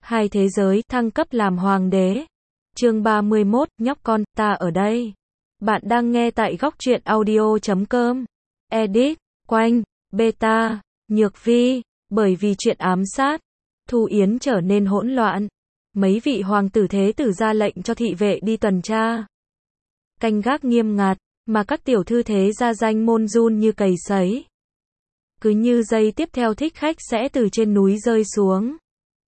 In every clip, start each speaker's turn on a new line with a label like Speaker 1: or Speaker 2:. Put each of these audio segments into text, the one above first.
Speaker 1: Hai thế giới, thăng cấp làm hoàng đế. Chương 31, nhóc con, ta ở đây. Bạn đang nghe tại góc truyện audio.com. Edit, Quanh, Beta, Nhược Vi. Bởi vì chuyện ám sát, Thu Yến trở nên hỗn loạn. Mấy vị hoàng tử thế tử ra lệnh cho thị vệ đi tuần tra, canh gác nghiêm ngặt, mà các tiểu thư thế gia danh môn run như cầy sấy. Cứ như giây tiếp theo thích khách sẽ từ trên núi rơi xuống.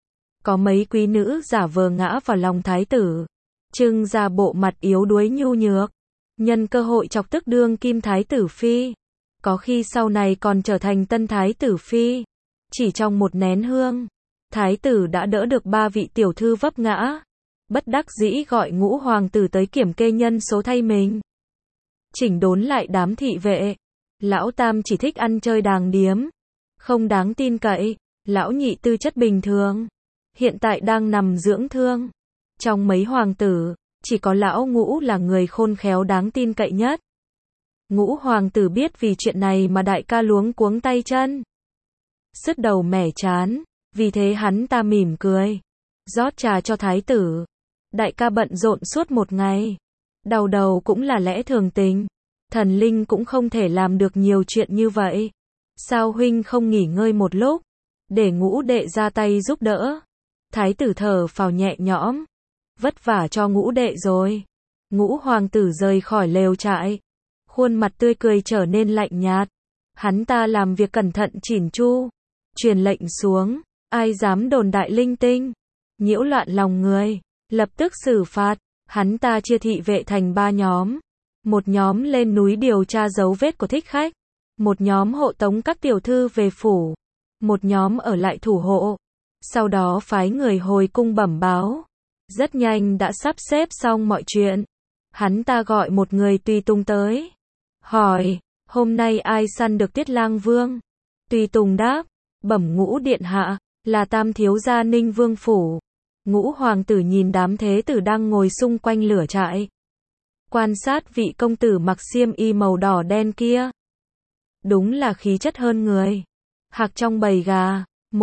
Speaker 1: Có mấy quý nữ giả vờ ngã vào lòng thái tử, trưng ra bộ mặt yếu đuối nhu nhược, nhân cơ hội chọc tức đương kim thái tử phi. Có khi sau này còn trở thành tân thái tử phi. Chỉ trong một nén hương, thái tử đã đỡ được 3 vị tiểu thư vấp ngã. Bất đắc dĩ gọi Ngũ hoàng tử tới kiểm kê nhân số thay mình, chỉnh đốn lại đám thị vệ. Lão tam chỉ thích ăn chơi đàng điếm, không đáng tin cậy. Lão nhị tư chất bình thường, hiện tại đang nằm dưỡng thương. Trong mấy hoàng tử, chỉ có lão Ngũ là người khôn khéo đáng tin cậy nhất. Ngũ hoàng tử biết vì chuyện này mà đại ca luống cuống tay chân, sứt đầu mẻ chán, vì thế hắn ta mỉm cười, rót trà cho thái tử. Đại ca bận rộn suốt một ngày, đau đầu cũng là lẽ thường tình. Thần linh cũng không thể làm được nhiều chuyện như vậy. Sao huynh không nghỉ ngơi một lúc, để Ngũ đệ ra tay giúp đỡ? Thái tử thở phào nhẹ nhõm, vất vả cho Ngũ đệ rồi. Ngũ hoàng tử rời khỏi lều trại, khuôn mặt tươi cười trở nên lạnh nhạt. Hắn ta làm việc cẩn thận chỉn chu, truyền lệnh xuống, ai dám đồn đại linh tinh, nhiễu loạn lòng người, lập tức xử phạt. Hắn ta chia thị vệ thành 3 nhóm. Một nhóm lên núi điều tra dấu vết của thích khách, một nhóm hộ tống các tiểu thư về phủ, một nhóm ở lại thủ hộ. Sau đó phái người hồi cung bẩm báo. Rất nhanh đã sắp xếp xong mọi chuyện. Hắn ta gọi một người tùy tùng tới, hỏi, hôm nay ai săn được Tiết Lang Vương? Tùy tùng đáp, bẩm Ngũ điện hạ, là tam thiếu gia Ninh Vương phủ. Ngũ hoàng tử nhìn đám thế tử đang ngồi xung quanh lửa trại, quan sát vị công tử mặc xiêm y màu đỏ đen kia. Đúng là khí chất hơn người. Hạc trong bầy gà,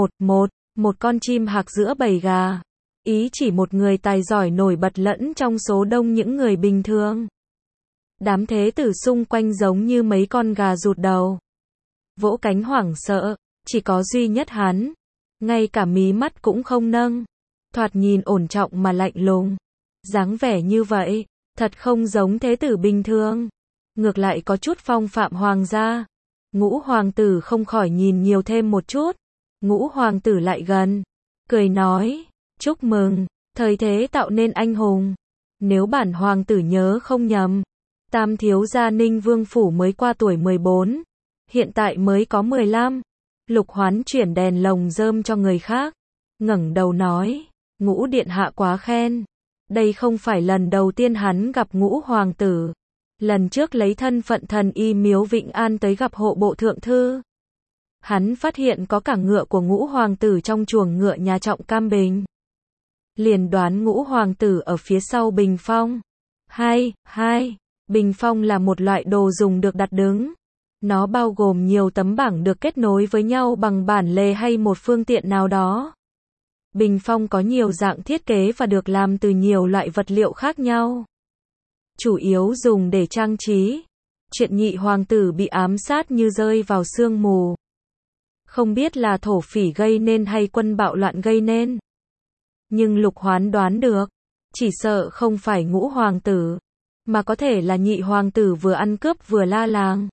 Speaker 1: một con chim hạc giữa bầy gà. Ý chỉ một người tài giỏi nổi bật lẫn trong số đông những người bình thường. Đám thế tử xung quanh giống như mấy con gà rụt đầu, vỗ cánh hoảng sợ. Chỉ có duy nhất hắn, ngay cả mí mắt cũng không nâng, thoạt nhìn ổn trọng mà lạnh lùng. Dáng vẻ như vậy, thật không giống thế tử bình thường, ngược lại có chút phong phạm hoàng gia. Ngũ hoàng tử không khỏi nhìn nhiều thêm một chút. Ngũ hoàng tử lại gần, cười nói, chúc mừng, thời thế tạo nên anh hùng. Nếu bản hoàng tử nhớ không nhầm, tam thiếu gia Ninh Vương phủ mới qua tuổi 14, hiện tại mới có 15. Lục Hoán chuyển đèn lồng rơm cho người khác, ngẩng đầu nói, Ngũ điện hạ quá khen. Đây không phải lần đầu tiên hắn gặp Ngũ hoàng tử. Lần trước lấy thân phận thần y miếu Vịnh An tới gặp hộ bộ thượng thư, hắn phát hiện có cả ngựa của Ngũ hoàng tử trong chuồng ngựa nhà Trọng Cam Bình, liền đoán Ngũ hoàng tử ở phía sau bình phong. Bình phong là một loại đồ dùng được đặt đứng. Nó bao gồm nhiều tấm bảng được kết nối với nhau bằng bản lề hay một phương tiện nào đó. Bình phong có nhiều dạng thiết kế và được làm từ nhiều loại vật liệu khác nhau, chủ yếu dùng để trang trí. Chuyện nhị hoàng tử bị ám sát như rơi vào sương mù. Không biết là thổ phỉ gây nên hay quân bạo loạn gây nên. Nhưng Lục Hoán đoán được, chỉ sợ không phải Ngũ hoàng tử, mà có thể là nhị hoàng tử vừa ăn cướp vừa la làng.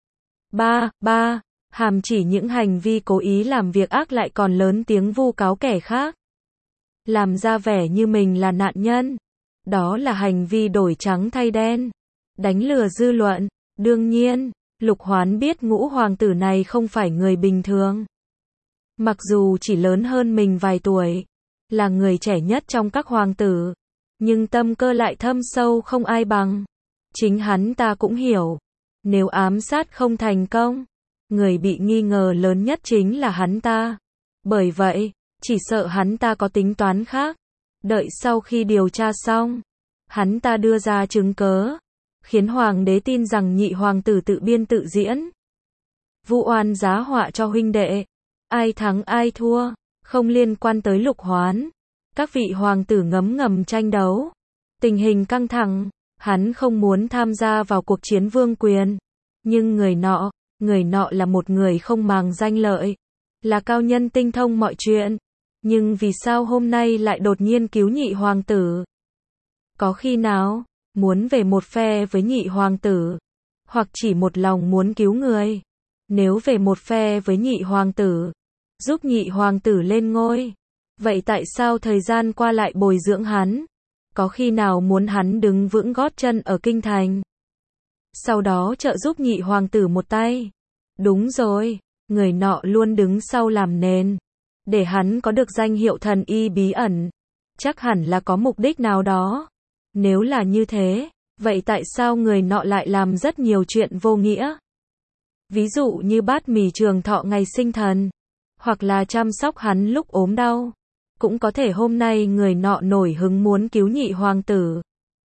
Speaker 1: Hàm chỉ những hành vi cố ý làm việc ác lại còn lớn tiếng vu cáo kẻ khác, làm ra vẻ như mình là nạn nhân. Đó là hành vi đổi trắng thay đen, đánh lừa dư luận. Đương nhiên, Lục Hoán biết Ngũ hoàng tử này không phải người bình thường. Mặc dù chỉ lớn hơn mình vài tuổi, là người trẻ nhất trong các hoàng tử, nhưng tâm cơ lại thâm sâu không ai bằng. Chính hắn ta cũng hiểu, nếu ám sát không thành công, người bị nghi ngờ lớn nhất chính là hắn ta. Bởi vậy, chỉ sợ hắn ta có tính toán khác. Đợi sau khi điều tra xong, hắn ta đưa ra chứng cớ, khiến hoàng đế tin rằng nhị hoàng tử tự biên tự diễn, vu oan giá họa cho huynh đệ. Ai thắng ai thua, không liên quan tới Lục Hoán. Các vị hoàng tử ngấm ngầm tranh đấu. Tình hình căng thẳng, hắn không muốn tham gia vào cuộc chiến vương quyền. Nhưng người nọ là một người không màng danh lợi, là cao nhân tinh thông mọi chuyện. Nhưng vì sao hôm nay lại đột nhiên cứu nhị hoàng tử? Có khi nào muốn về một phe với nhị hoàng tử, hoặc chỉ một lòng muốn cứu người? Nếu về một phe với nhị hoàng tử, giúp nhị hoàng tử lên ngôi, vậy tại sao thời gian qua lại bồi dưỡng hắn? Có khi nào muốn hắn đứng vững gót chân ở kinh thành, sau đó trợ giúp nhị hoàng tử một tay? Đúng rồi, người nọ luôn đứng sau làm nền, để hắn có được danh hiệu thần y bí ẩn. Chắc hẳn là có mục đích nào đó. Nếu là như thế, vậy tại sao người nọ lại làm rất nhiều chuyện vô nghĩa? Ví dụ như bát mì trường thọ ngày sinh thần, hoặc là chăm sóc hắn lúc ốm đau. Cũng có thể hôm nay người nọ nổi hứng muốn cứu nhị hoàng tử.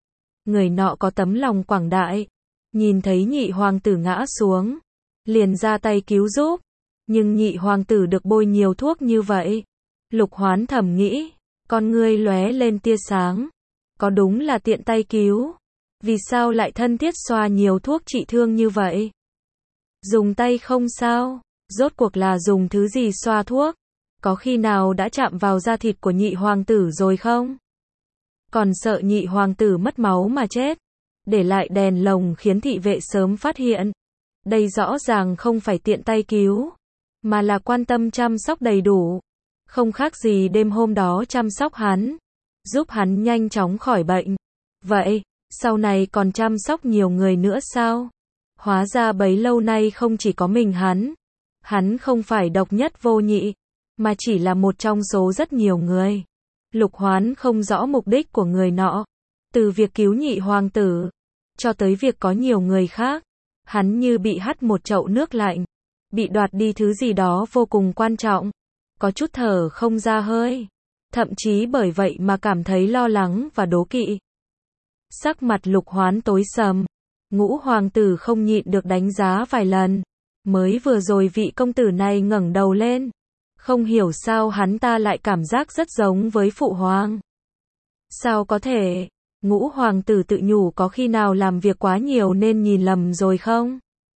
Speaker 1: Người nọ có tấm lòng quảng đại, nhìn thấy nhị hoàng tử ngã xuống, liền ra tay cứu giúp. Nhưng nhị hoàng tử được bôi nhiều thuốc như vậy. Lục Hoán thầm nghĩ, con ngươi lóe lên tia sáng. Có đúng là tiện tay cứu? Vì sao lại thân thiết xoa nhiều thuốc trị thương như vậy? Dùng tay không sao? Rốt cuộc là dùng thứ gì xoa thuốc? Có khi nào đã chạm vào da thịt của nhị hoàng tử rồi không? Còn sợ nhị hoàng tử mất máu mà chết, để lại đèn lồng khiến thị vệ sớm phát hiện. Đây rõ ràng không phải tiện tay cứu, mà là quan tâm chăm sóc đầy đủ. Không khác gì đêm hôm đó chăm sóc hắn, giúp hắn nhanh chóng khỏi bệnh. Vậy, sau này còn chăm sóc nhiều người nữa sao? Hóa ra bấy lâu nay không chỉ có mình hắn không phải độc nhất vô nhị, mà chỉ là một trong số rất nhiều người. Lục Hoán không rõ mục đích của người nọ, từ việc cứu nhị hoàng tử, cho tới việc có nhiều người khác. Hắn như bị hắt một chậu nước lạnh, bị đoạt đi thứ gì đó vô cùng quan trọng, có chút thở không ra hơi, thậm chí bởi vậy mà cảm thấy lo lắng và đố kỵ. Sắc mặt Lục Hoán tối sầm, Ngũ hoàng tử không nhịn được đánh giá vài lần. Mới vừa rồi vị công tử này ngẩng đầu lên, không hiểu sao hắn ta lại cảm giác rất giống với phụ hoàng. Sao có thể? Ngũ hoàng tử tự nhủ có khi nào làm việc quá nhiều nên nhìn lầm rồi không?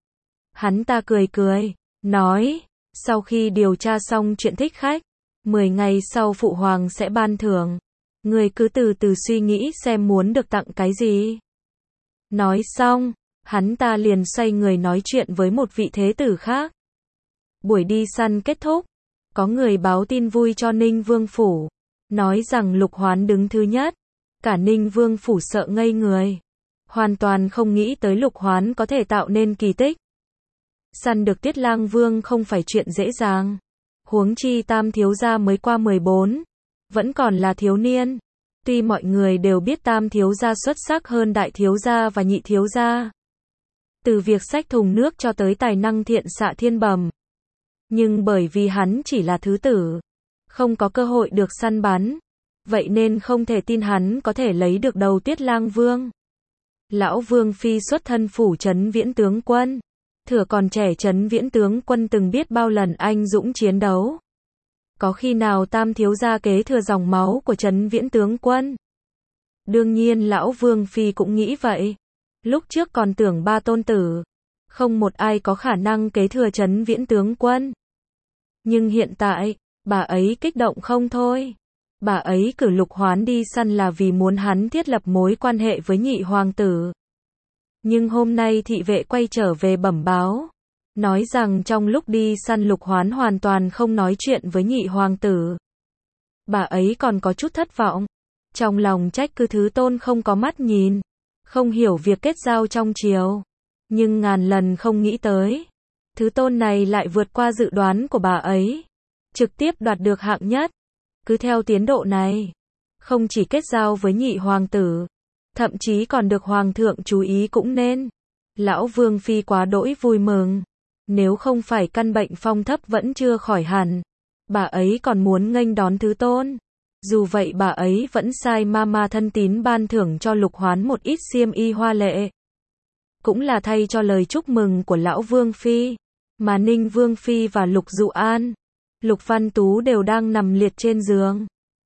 Speaker 1: Hắn ta cười cười, nói, sau khi điều tra xong chuyện thích khách, 10 ngày sau phụ hoàng sẽ ban thưởng. Người cứ từ từ suy nghĩ xem muốn được tặng cái gì. Nói xong, hắn ta liền xoay người nói chuyện với một vị thế tử khác. Buổi đi săn kết thúc, có người báo tin vui cho Ninh Vương Phủ, nói rằng Lục Hoán đứng thứ nhất. Cả Ninh Vương Phủ sợ ngây người, hoàn toàn không nghĩ tới Lục Hoán có thể tạo nên kỳ tích. Săn được Tiết Lang Vương không phải chuyện dễ dàng, huống chi Tam thiếu gia mới qua 14, vẫn còn là thiếu niên. Tuy mọi người đều biết Tam thiếu gia xuất sắc hơn Đại thiếu gia và Nhị thiếu gia, từ việc xách thùng nước cho tới tài năng thiện xạ thiên bẩm, nhưng bởi vì hắn chỉ là thứ tử, không có cơ hội được săn bắn, vậy nên không thể tin hắn có thể lấy được đầu Tiết Lang Vương. Lão Vương phi xuất thân phủ Trấn Viễn tướng quân, thừa còn trẻ Trấn Viễn tướng quân từng biết bao lần anh dũng chiến đấu. Có khi nào Tam thiếu gia kế thừa dòng máu của Trấn Viễn tướng quân? Đương nhiên lão Vương phi cũng nghĩ vậy. Lúc trước còn tưởng ba tôn tử, không một ai có khả năng kế thừa Trấn Viễn tướng quân. Nhưng hiện tại, bà ấy kích động không thôi. Bà ấy cử Lục Hoán đi săn là vì muốn hắn thiết lập mối quan hệ với nhị hoàng tử. Nhưng hôm nay thị vệ quay trở về bẩm báo, nói rằng trong lúc đi săn Lục Hoán hoàn toàn không nói chuyện với nhị hoàng tử. Bà ấy còn có chút thất vọng, trong lòng trách cứ Thứ Tôn không có mắt nhìn, không hiểu việc kết giao trong triều. Nhưng ngàn lần không nghĩ tới, Thứ Tôn này lại vượt qua dự đoán của bà ấy, trực tiếp đoạt được hạng nhất. Cứ theo tiến độ này, không chỉ kết giao với nhị hoàng tử, thậm chí còn được hoàng thượng chú ý cũng nên. Lão Vương phi quá đỗi vui mừng, nếu không phải căn bệnh phong thấp vẫn chưa khỏi hẳn, bà ấy còn muốn nghênh đón Thứ Tôn. Dù vậy bà ấy vẫn sai mama thân tín ban thưởng cho Lục Hoán một ít xiêm y hoa lệ, cũng là thay cho lời chúc mừng của lão Vương phi. Mà Ninh Vương phi và Lục Dụ An, Lục Văn Tú đều đang nằm liệt trên giường,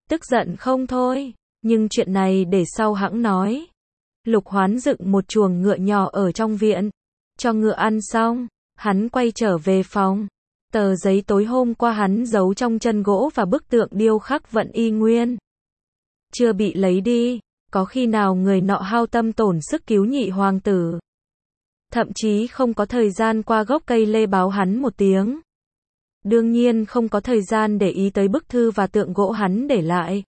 Speaker 1: tức giận không thôi, nhưng chuyện này để sau hẵng nói. Lục Hoán dựng một chuồng ngựa nhỏ ở trong viện, cho ngựa ăn xong, hắn quay trở về phòng. Tờ giấy tối hôm qua hắn giấu trong chân gỗ và bức tượng điêu khắc vẫn y nguyên. Chưa bị lấy đi, có khi nào người nọ hao tâm tổn sức cứu nhị hoàng tử. Thậm chí không có thời gian qua gốc cây lê báo hắn một tiếng. Đương nhiên không có thời gian để ý tới bức thư và tượng gỗ hắn để lại.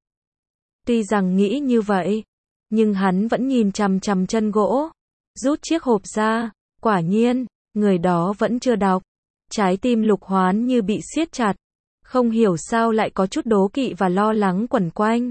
Speaker 1: Tuy rằng nghĩ như vậy, nhưng hắn vẫn nhìn chằm chằm chân gỗ, rút chiếc hộp ra, quả nhiên, người đó vẫn chưa đọc. Trái tim Lục Hoán như bị siết chặt, không hiểu sao lại có chút đố kỵ và lo lắng quẩn quanh.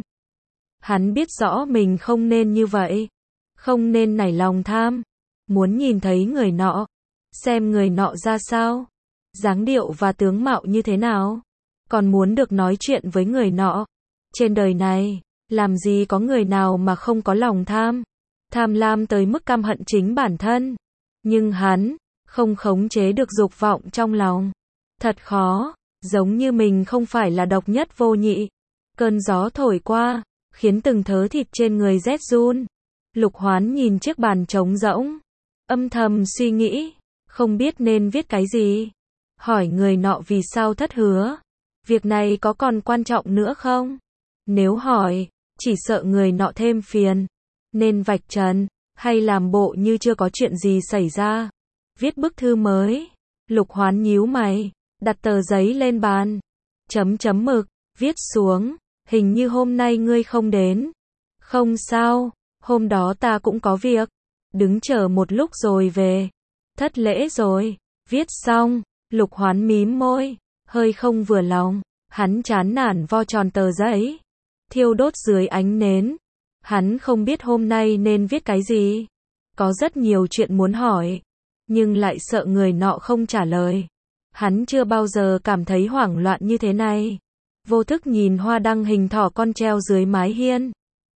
Speaker 1: Hắn biết rõ mình không nên như vậy, không nên nảy lòng tham, muốn nhìn thấy người nọ, xem người nọ ra sao, dáng điệu và tướng mạo như thế nào, còn muốn được nói chuyện với người nọ. Trên đời này, làm gì có người nào mà không có lòng tham, tham lam tới mức căm hận chính bản thân. Nhưng hắn không khống chế được dục vọng trong lòng. Thật khó, giống như mình không phải là độc nhất vô nhị. Cơn gió thổi qua, khiến từng thớ thịt trên người rét run. Lục Hoán nhìn chiếc bàn trống rỗng, âm thầm suy nghĩ, không biết nên viết cái gì. Hỏi người nọ vì sao thất hứa. Việc này có còn quan trọng nữa không? Nếu hỏi, chỉ sợ người nọ thêm phiền. Nên vạch trần, hay làm bộ như chưa có chuyện gì xảy ra. Viết bức thư mới. Lục Hoán nhíu mày, đặt tờ giấy lên bàn. Chấm chấm mực, viết xuống. Hình như hôm nay ngươi không đến. Không sao, hôm đó ta cũng có việc. Đứng chờ một lúc rồi về. Thất lễ rồi. Viết xong, Lục Hoán mím môi, hơi không vừa lòng. Hắn chán nản vo tròn tờ giấy, thiêu đốt dưới ánh nến. Hắn không biết hôm nay nên viết cái gì. Có rất nhiều chuyện muốn hỏi, nhưng lại sợ người nọ không trả lời. Hắn chưa bao giờ cảm thấy hoảng loạn như thế này. Vô thức nhìn hoa đăng hình thỏ con treo dưới mái hiên.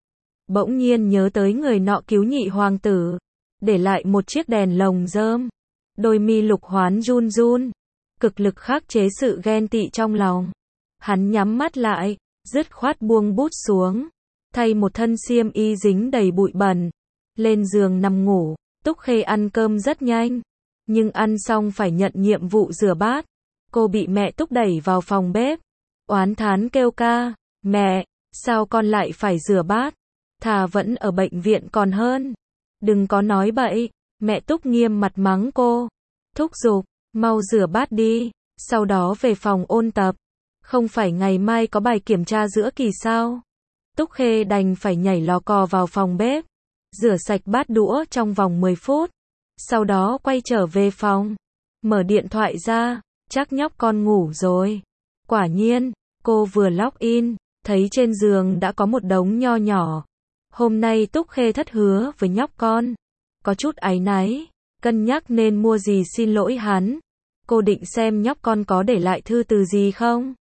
Speaker 1: Bỗng nhiên nhớ tới người nọ cứu nhị hoàng tử, để lại một chiếc đèn lồng rơm. Đôi mi Lục Hoán run run, cực lực khắc chế sự ghen tị trong lòng. Hắn nhắm mắt lại, dứt khoát buông bút xuống, thay một thân xiêm y dính đầy bụi bẩn, lên giường nằm ngủ. Túc Khê ăn cơm rất nhanh, nhưng ăn xong phải nhận nhiệm vụ rửa bát. Cô bị mẹ Túc đẩy vào phòng bếp, oán thán kêu ca, mẹ, sao con lại phải rửa bát? Thà vẫn ở bệnh viện còn hơn. Đừng có nói bậy. Mẹ Túc nghiêm mặt mắng cô, thúc giục, mau rửa bát đi, sau đó về phòng ôn tập. Không phải ngày mai có bài kiểm tra giữa kỳ sao? Túc Khê đành phải nhảy lò cò vào phòng bếp, rửa sạch bát đũa trong vòng 10 phút. Sau đó quay trở về phòng, mở điện thoại ra, chắc nhóc con ngủ rồi. Quả nhiên, cô vừa login, thấy trên giường đã có một đống nho nhỏ. Hôm nay Túc Khê thất hứa với nhóc con, có chút áy náy, cân nhắc nên mua gì xin lỗi hắn. Cô định xem nhóc con có để lại thư từ gì không.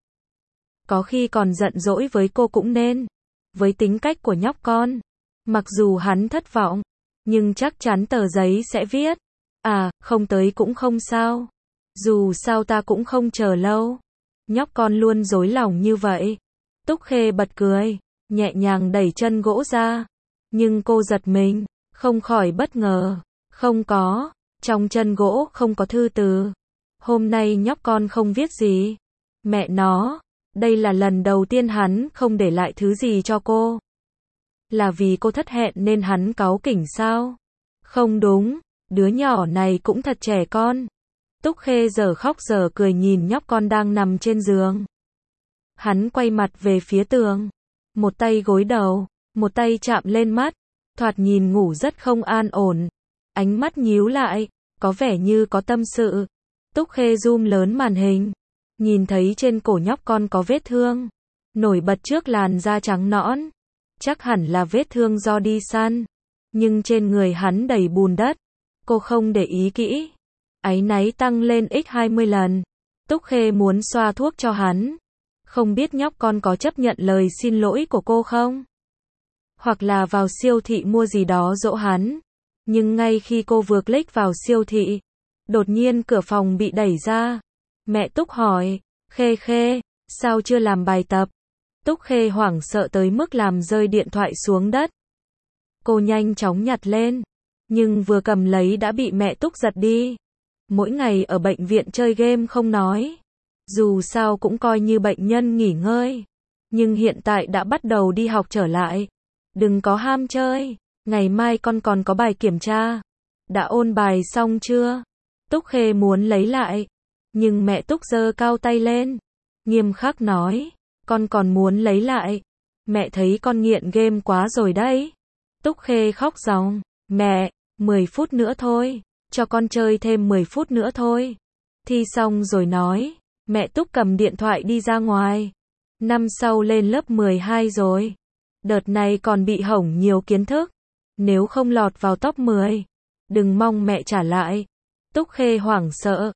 Speaker 1: Có khi còn giận dỗi với cô cũng nên. Với tính cách của nhóc con, mặc dù hắn thất vọng, nhưng chắc chắn tờ giấy sẽ viết. À, không tới cũng không sao. Dù sao ta cũng không chờ lâu. Nhóc con luôn dối lòng như vậy. Túc Khê bật cười, nhẹ nhàng đẩy chân gỗ ra. Nhưng cô giật mình, không khỏi bất ngờ. Không có, trong chân gỗ không có thư từ. Hôm nay nhóc con không viết gì. Mẹ nó, đây là lần đầu tiên hắn không để lại thứ gì cho cô. Là vì cô thất hẹn nên hắn cáu kỉnh sao? Không đúng, đứa nhỏ này cũng thật trẻ con. Túc Khê giờ khóc giờ cười nhìn nhóc con đang nằm trên giường. Hắn quay mặt về phía tường, một tay gối đầu, một tay chạm lên mắt, thoạt nhìn ngủ rất không an ổn. Ánh mắt nhíu lại, có vẻ như có tâm sự. Túc Khê zoom lớn màn hình, nhìn thấy trên cổ nhóc con có vết thương, nổi bật trước làn da trắng nõn. Chắc hẳn là vết thương do đi săn, nhưng trên người hắn đầy bùn đất. Cô không để ý kỹ, áy náy tăng lên x20 lần. Túc Khê muốn xoa thuốc cho hắn. Không biết nhóc con có chấp nhận lời xin lỗi của cô không? Hoặc là vào siêu thị mua gì đó dỗ hắn. Nhưng ngay khi cô vừa click vào siêu thị, đột nhiên cửa phòng bị đẩy ra. Mẹ Túc hỏi, Khê Khê, sao chưa làm bài tập? Túc Khê hoảng sợ tới mức làm rơi điện thoại xuống đất. Cô nhanh chóng nhặt lên, nhưng vừa cầm lấy đã bị mẹ Túc giật đi. Mỗi ngày ở bệnh viện chơi game không nói, dù sao cũng coi như bệnh nhân nghỉ ngơi. Nhưng hiện tại đã bắt đầu đi học trở lại. Đừng có ham chơi, ngày mai con còn có bài kiểm tra. Đã ôn bài xong chưa? Túc Khê muốn lấy lại, nhưng mẹ Túc giơ cao tay lên, nghiêm khắc nói, con còn muốn lấy lại. Mẹ thấy con nghiện game quá rồi đấy. Túc Khê khóc ròng, mẹ, 10 phút nữa thôi, cho con chơi thêm 10 phút nữa thôi. Thi xong rồi nói, mẹ Túc cầm điện thoại đi ra ngoài. Năm sau lên lớp 12 rồi. Đợt này còn bị hỏng nhiều kiến thức. Nếu không lọt vào top 10, đừng mong mẹ trả lại. Túc Khê hoảng sợ,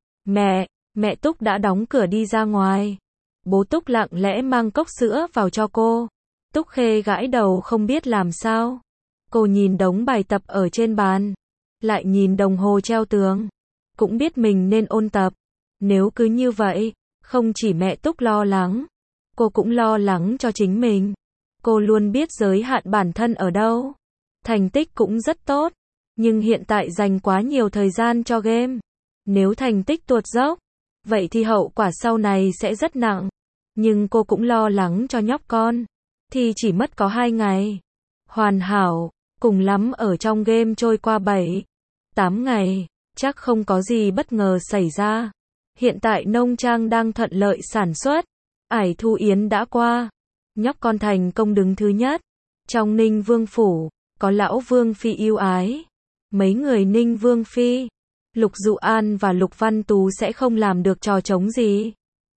Speaker 1: mẹ Túc đã đóng cửa đi ra ngoài. Bố Túc lặng lẽ mang cốc sữa vào cho cô. Túc Khê gãi đầu không biết làm sao. Cô nhìn đống bài tập ở trên bàn, lại nhìn đồng hồ treo tường. Cũng biết mình nên ôn tập. Nếu cứ như vậy, không chỉ mẹ Túc lo lắng, cô cũng lo lắng cho chính mình. Cô luôn biết giới hạn bản thân ở đâu. Thành tích cũng rất tốt, nhưng hiện tại dành quá nhiều thời gian cho game. Nếu thành tích tuột dốc, vậy thì hậu quả sau này sẽ rất nặng. Nhưng cô cũng lo lắng cho nhóc con. Thì chỉ mất có 2 ngày. Hoàn hảo, cùng lắm ở trong game trôi qua 7-8 ngày, chắc không có gì bất ngờ xảy ra. Hiện tại nông trang đang thuận lợi sản xuất. Ải Thu Yến đã qua. Nhóc con thành công đứng thứ nhất. Trong Ninh Vương Phủ, có lão Vương Phi yêu ái. Mấy người Ninh Vương Phi, Lục Dụ An và Lục Văn Tú sẽ không làm được trò trống gì.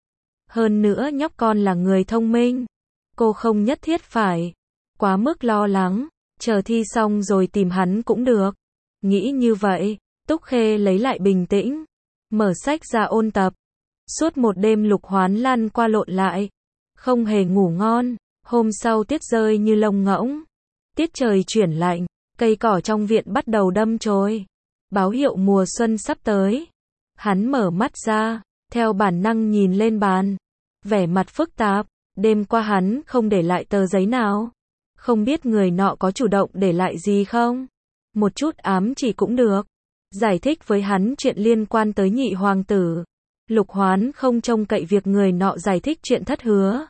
Speaker 1: Hơn nữa nhóc con là người thông minh. Cô không nhất thiết phải quá mức lo lắng. Chờ thi xong rồi tìm hắn cũng được. Nghĩ như vậy, Túc Khê lấy lại bình tĩnh. Mở sách ra ôn tập. Suốt một đêm Lục Hoán lăn qua lộn lại. Không hề ngủ ngon. Hôm sau tuyết rơi như lông ngỗng. Tiết trời chuyển lạnh. Cây cỏ trong viện bắt đầu đâm chồi. Báo hiệu mùa xuân sắp tới. Hắn mở mắt ra. Theo bản năng nhìn lên bàn. Vẻ mặt phức tạp. Đêm qua hắn không để lại tờ giấy nào. Không biết người nọ có chủ động để lại gì không? Một chút ám chỉ cũng được. Giải thích với hắn chuyện liên quan tới nhị hoàng tử. Lục Hoán không trông cậy việc người nọ giải thích chuyện thất hứa.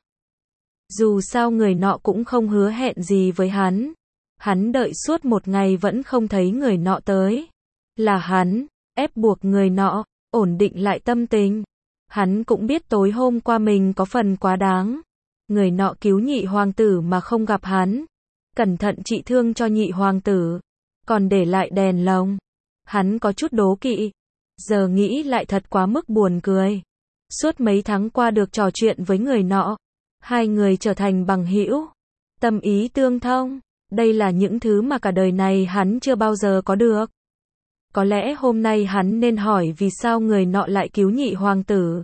Speaker 1: Dù sao người nọ cũng không hứa hẹn gì với hắn. Hắn đợi suốt một ngày vẫn không thấy người nọ tới. Là hắn ép buộc người nọ ổn định lại tâm tình. Hắn cũng biết tối hôm qua mình có phần quá đáng. Người nọ cứu nhị hoàng tử mà không gặp hắn. Cẩn thận trị thương cho nhị hoàng tử. Còn để lại đèn lồng. Hắn có chút đố kỵ. Giờ nghĩ lại thật quá mức buồn cười. Suốt mấy tháng qua được trò chuyện với người nọ. Hai người trở thành bằng hữu. Tâm ý tương thông. Đây là những thứ mà cả đời này hắn chưa bao giờ có được. Có lẽ hôm nay hắn nên hỏi vì sao người nọ lại cứu nhị hoàng tử.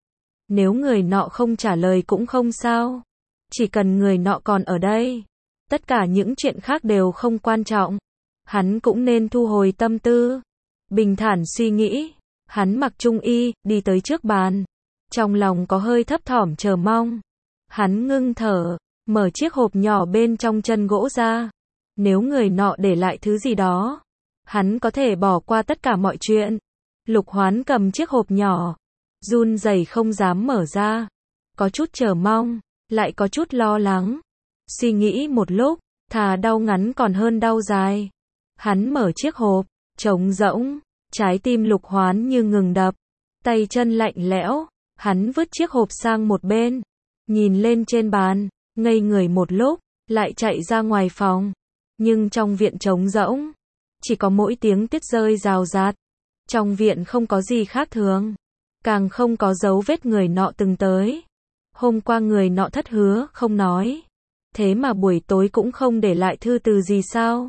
Speaker 1: Nếu người nọ không trả lời cũng không sao. Chỉ cần người nọ còn ở đây. Tất cả những chuyện khác đều không quan trọng. Hắn cũng nên thu hồi tâm tư. Bình thản suy nghĩ. Hắn mặc trung y, đi tới trước bàn. Trong lòng có hơi thấp thỏm chờ mong. Hắn ngưng thở, mở chiếc hộp nhỏ bên trong chân gỗ ra. Nếu người nọ để lại thứ gì đó, hắn có thể bỏ qua tất cả mọi chuyện. Lục Hoán cầm chiếc hộp nhỏ, run rẩy không dám mở ra. Có chút chờ mong, lại có chút lo lắng. Suy nghĩ một lúc, thà đau ngắn còn hơn đau dài. Hắn mở chiếc hộp, trống rỗng, trái tim Lục Hoán như ngừng đập. Tay chân lạnh lẽo, hắn vứt chiếc hộp sang một bên. Nhìn lên trên bàn, ngây người một lúc, lại chạy ra ngoài phòng. Nhưng trong viện trống rỗng, chỉ có mỗi tiếng tuyết rơi rào rạt. Trong viện không có gì khác thường, càng không có dấu vết người nọ từng tới. Hôm qua người nọ thất hứa không nói, thế mà buổi tối cũng không để lại thư từ gì sao?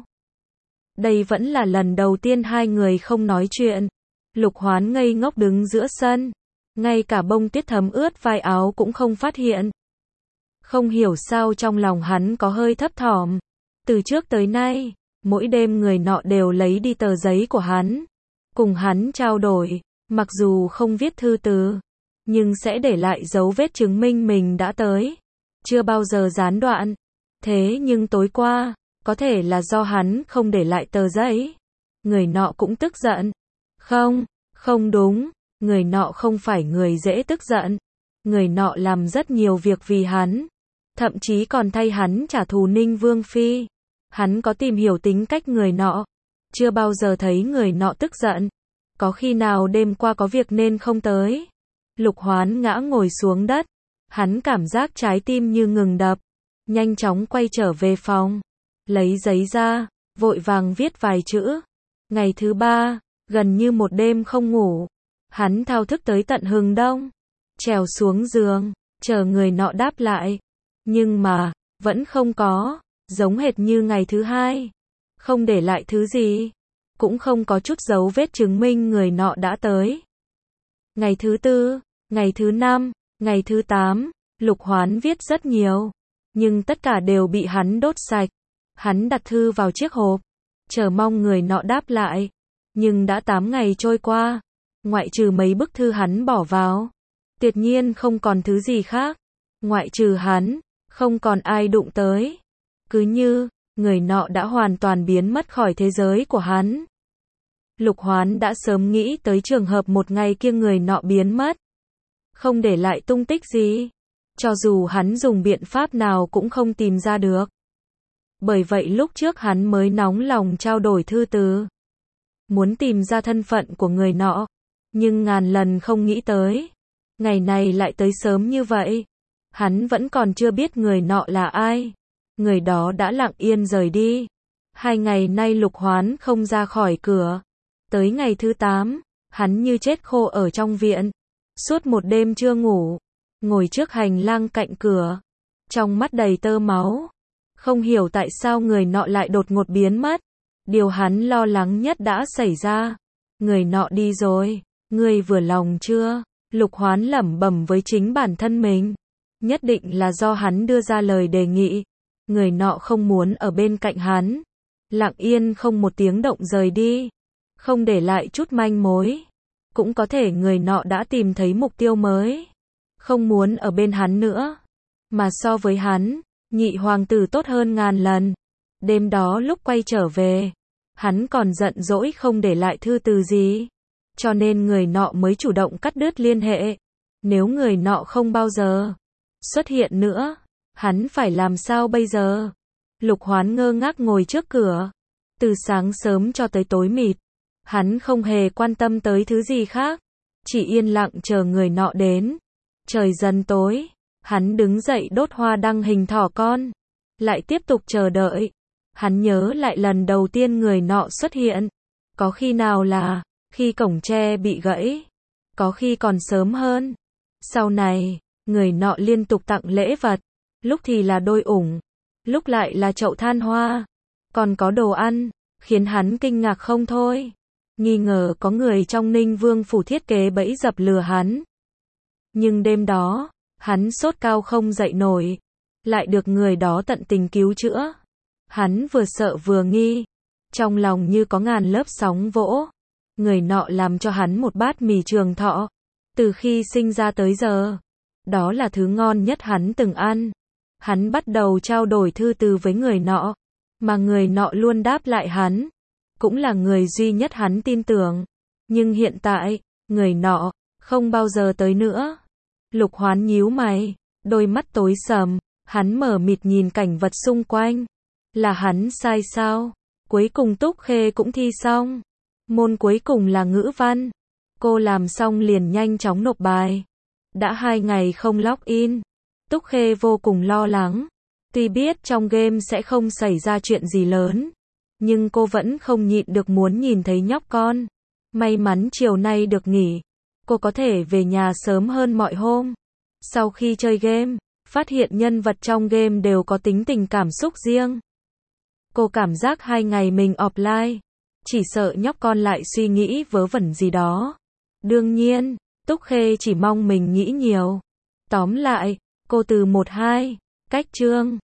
Speaker 1: Đây vẫn là lần đầu tiên hai người không nói chuyện. Lục Hoán ngây ngốc đứng giữa sân, ngay cả bông tuyết thấm ướt vai áo cũng không phát hiện. Không hiểu sao trong lòng hắn có hơi thấp thỏm. Từ trước tới nay, mỗi đêm người nọ đều lấy đi tờ giấy của hắn, cùng hắn trao đổi, mặc dù không viết thư từ, nhưng sẽ để lại dấu vết chứng minh mình đã tới. chưa bao giờ gián đoạn. Thế nhưng tối qua, có thể là do hắn không để lại tờ giấy. Người nọ cũng tức giận. Không, không đúng, người nọ không phải người dễ tức giận. Người nọ làm rất nhiều việc vì hắn. Thậm chí còn thay hắn trả thù Ninh Vương Phi. Hắn có tìm hiểu tính cách người nọ. Chưa bao giờ thấy người nọ tức giận. Có khi nào đêm qua có việc nên không tới. Lục Hoán ngã ngồi xuống đất. Hắn cảm giác trái tim như ngừng đập. Nhanh chóng quay trở về phòng. Lấy giấy ra, vội vàng viết vài chữ. Ngày thứ 3, gần như một đêm không ngủ. Hắn thao thức tới tận hừng đông. Trèo xuống giường, chờ người nọ đáp lại. Nhưng mà, vẫn không có. Giống hệt như ngày thứ 2. Không để lại thứ gì. Cũng không có chút dấu vết chứng minh người nọ đã tới. Ngày thứ 4, ngày thứ 5, ngày thứ 8, Lục Hoán viết rất nhiều. Nhưng tất cả đều bị hắn đốt sạch. Hắn đặt thư vào chiếc hộp. Chờ mong người nọ đáp lại. Nhưng đã 8 ngày trôi qua. Ngoại trừ mấy bức thư hắn bỏ vào. Tuyệt nhiên không còn thứ gì khác. Ngoại trừ hắn, không còn ai đụng tới. Cứ như, người nọ đã hoàn toàn biến mất khỏi thế giới của hắn. Lục Hoán đã sớm nghĩ tới trường hợp một ngày kia người nọ biến mất. Không để lại tung tích gì. Cho dù hắn dùng biện pháp nào cũng không tìm ra được. Bởi vậy lúc trước hắn mới nóng lòng trao đổi thư từ. Muốn tìm ra thân phận của người nọ. Nhưng ngàn lần không nghĩ tới. Ngày này lại tới sớm như vậy. Hắn vẫn còn chưa biết người nọ là ai. Người đó đã lặng yên rời đi. 2 ngày nay Lục Hoán không ra khỏi cửa. Tới ngày thứ 8, hắn như chết khô ở trong viện. Suốt một đêm chưa ngủ. Ngồi trước hành lang cạnh cửa. Trong mắt đầy tơ máu. Không hiểu tại sao người nọ lại đột ngột biến mất. Điều hắn lo lắng nhất đã xảy ra. Người nọ đi rồi. Ngươi vừa lòng chưa? Lục Hoán lẩm bẩm với chính bản thân mình. Nhất định là do hắn đưa ra lời đề nghị. Người nọ không muốn ở bên cạnh hắn. Lặng yên không một tiếng động rời đi. Không để lại chút manh mối. Cũng có thể người nọ đã tìm thấy mục tiêu mới. Không muốn ở bên hắn nữa. Mà so với hắn, nhị hoàng tử tốt hơn ngàn lần. Đêm đó lúc quay trở về, hắn còn giận dỗi không để lại thư từ gì. Cho nên người nọ mới chủ động cắt đứt liên hệ. Nếu người nọ không bao giờ xuất hiện nữa, hắn phải làm sao bây giờ? Lục Hoán ngơ ngác ngồi trước cửa. Từ sáng sớm cho tới tối mịt, hắn không hề quan tâm tới thứ gì khác. Chỉ yên lặng chờ người nọ đến. Trời dần tối, hắn đứng dậy đốt hoa đăng hình thỏ con. Lại tiếp tục chờ đợi. Hắn nhớ lại lần đầu tiên người nọ xuất hiện. Có khi nào là khi cổng tre bị gãy. Có khi còn sớm hơn. Sau này, người nọ liên tục tặng lễ vật. Lúc thì là đôi ủng. Lúc lại là chậu than hoa. Còn có đồ ăn. Khiến hắn kinh ngạc không thôi. Nghi ngờ có người trong Ninh Vương phủ thiết kế bẫy dập lừa hắn. Nhưng đêm đó, hắn sốt cao không dậy nổi. Lại được người đó tận tình cứu chữa. Hắn vừa sợ vừa nghi. Trong lòng như có ngàn lớp sóng vỗ. Người nọ làm cho hắn một bát mì trường thọ. Từ khi sinh ra tới giờ. Đó là thứ ngon nhất hắn từng ăn. Hắn bắt đầu trao đổi thư từ với người nọ. Mà người nọ luôn đáp lại hắn. Cũng là người duy nhất hắn tin tưởng. Nhưng hiện tại, người nọ không bao giờ tới nữa. Lục Hoán nhíu mày. Đôi mắt tối sầm. Hắn mờ mịt nhìn cảnh vật xung quanh. Là hắn sai sao? Cuối cùng Túc Khê cũng thi xong. Môn cuối cùng là ngữ văn. Cô làm xong liền nhanh chóng nộp bài. Đã 2 ngày không login. Túc Khê vô cùng lo lắng. Tuy biết trong game sẽ không xảy ra chuyện gì lớn. Nhưng cô vẫn không nhịn được muốn nhìn thấy nhóc con. May mắn chiều nay được nghỉ. Cô có thể về nhà sớm hơn mọi hôm. Sau khi chơi game, phát hiện nhân vật trong game đều có tính tình cảm xúc riêng. Cô cảm giác 2 ngày mình offline. Chỉ sợ nhóc con lại suy nghĩ vớ vẩn gì đó. Đương nhiên, Túc Khê chỉ mong mình nghĩ nhiều. Tóm lại, cô từ 1-2, cách chương.